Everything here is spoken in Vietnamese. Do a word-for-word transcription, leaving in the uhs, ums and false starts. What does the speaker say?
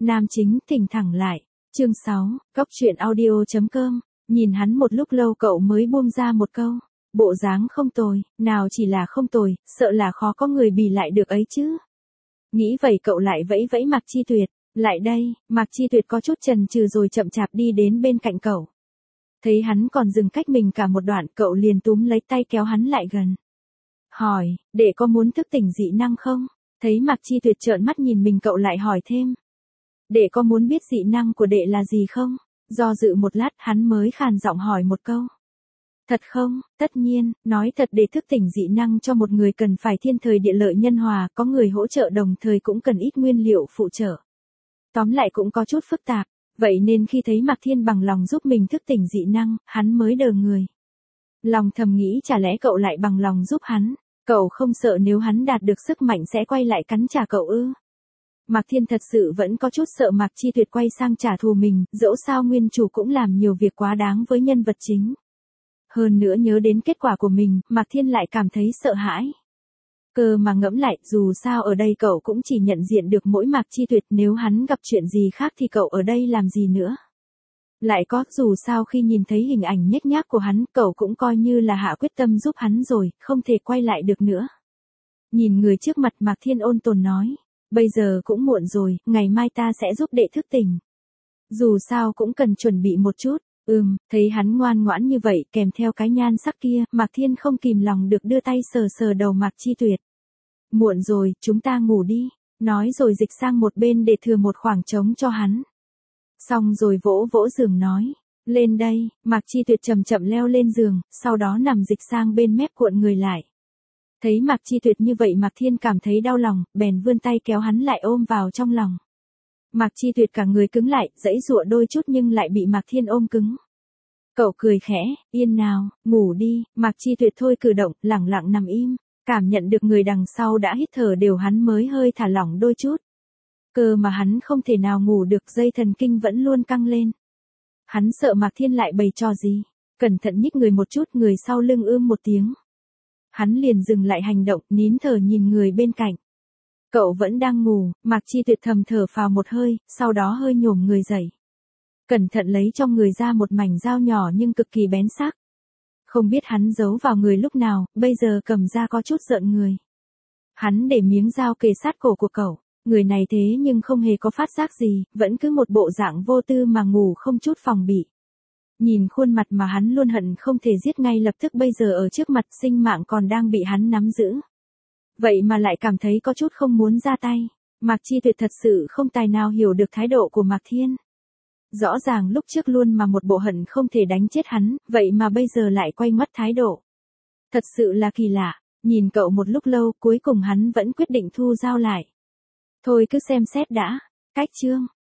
nam chính thỉnh thẳng lại. Chương sáu, Cóc truyện audio chấm com, nhìn hắn một lúc lâu cậu mới buông ra một câu. Bộ dáng không tồi, nào chỉ là không tồi, sợ là khó có người bì lại được ấy chứ. Nghĩ vậy cậu lại vẫy vẫy Mạc Chi Tuyệt, lại đây, Mạc Chi Tuyệt có chút chần chừ rồi chậm chạp đi đến bên cạnh cậu. Thấy hắn còn dừng cách mình cả một đoạn, cậu liền túm lấy tay kéo hắn lại gần. Hỏi, đệ có muốn thức tỉnh dị năng không? Thấy Mạc Chi Tuyệt trợn mắt nhìn mình cậu lại hỏi thêm. Đệ có muốn biết dị năng của đệ là gì không? Do dự một lát hắn mới khàn giọng hỏi một câu. Thật không? Tất nhiên, nói thật để thức tỉnh dị năng cho một người cần phải thiên thời địa lợi nhân hòa, có người hỗ trợ đồng thời cũng cần ít nguyên liệu phụ trợ. Tóm lại cũng có chút phức tạp, vậy nên khi thấy Mạc Thiên bằng lòng giúp mình thức tỉnh dị năng, hắn mới đờ người. Lòng thầm nghĩ chả lẽ cậu lại bằng lòng giúp hắn, cậu không sợ nếu hắn đạt được sức mạnh sẽ quay lại cắn trả cậu ư? Mạc Thiên thật sự vẫn có chút sợ Mạc Chi Tuyệt quay sang trả thù mình, dẫu sao nguyên chủ cũng làm nhiều việc quá đáng với nhân vật chính. Hơn nữa nhớ đến kết quả của mình, Mạc Thiên lại cảm thấy sợ hãi. Cơ mà ngẫm lại, dù sao ở đây cậu cũng chỉ nhận diện được mỗi Mạc Chi Tuyệt, nếu hắn gặp chuyện gì khác thì cậu ở đây làm gì nữa. Lại có, dù sao khi nhìn thấy hình ảnh nhếch nhác của hắn, cậu cũng coi như là hạ quyết tâm giúp hắn rồi, không thể quay lại được nữa. Nhìn người trước mặt Mạc Thiên ôn tồn nói, bây giờ cũng muộn rồi, ngày mai ta sẽ giúp đệ thức tỉnh. Dù sao cũng cần chuẩn bị một chút. Ừm, thấy hắn ngoan ngoãn như vậy kèm theo cái nhan sắc kia, Mạc Thiên không kìm lòng được đưa tay sờ sờ đầu Mạc Chi Tuyệt. Muộn rồi, chúng ta ngủ đi, nói rồi dịch sang một bên để thừa một khoảng trống cho hắn. Xong rồi vỗ vỗ giường nói, lên đây, Mạc Chi Tuyệt chậm chậm leo lên giường, sau đó nằm dịch sang bên mép cuộn người lại. Thấy Mạc Chi Tuyệt như vậy Mạc Thiên cảm thấy đau lòng, bèn vươn tay kéo hắn lại ôm vào trong lòng. Mạc Chi Tuyệt cả người cứng lại, giãy giụa đôi chút nhưng lại bị Mạc Thiên ôm cứng. Cậu cười khẽ, yên nào, ngủ đi, Mạc Chi Tuyệt thôi cử động, lẳng lặng nằm im, cảm nhận được người đằng sau đã hít thở đều hắn mới hơi thả lỏng đôi chút. Cơ mà hắn không thể nào ngủ được, dây thần kinh vẫn luôn căng lên. Hắn sợ Mạc Thiên lại bày trò gì, cẩn thận nhích người một chút, người sau lưng ưm một tiếng. Hắn liền dừng lại hành động, nín thở nhìn người bên cạnh. Cậu vẫn đang ngủ, Mạc Chi Tuyệt thầm thở phào một hơi, sau đó hơi nhổm người dậy. Cẩn thận lấy trong người ra một mảnh dao nhỏ nhưng cực kỳ bén sắc. Không biết hắn giấu vào người lúc nào, bây giờ cầm ra có chút rợn người. Hắn để miếng dao kề sát cổ của cậu, người này thế nhưng không hề có phát giác gì, vẫn cứ một bộ dạng vô tư mà ngủ không chút phòng bị. Nhìn khuôn mặt mà hắn luôn hận không thể giết ngay lập tức bây giờ ở trước mặt, sinh mạng còn đang bị hắn nắm giữ. Vậy mà lại cảm thấy có chút không muốn ra tay. Mạc Chi Tuyệt thật sự không tài nào hiểu được thái độ của Mạc Thiên. Rõ ràng lúc trước luôn mà một bộ hận không thể đánh chết hắn, vậy mà bây giờ lại quay ngoắt thái độ. Thật sự là kỳ lạ, nhìn cậu một lúc lâu cuối cùng hắn vẫn quyết định thu dao lại. Thôi cứ xem xét đã. Cách chương.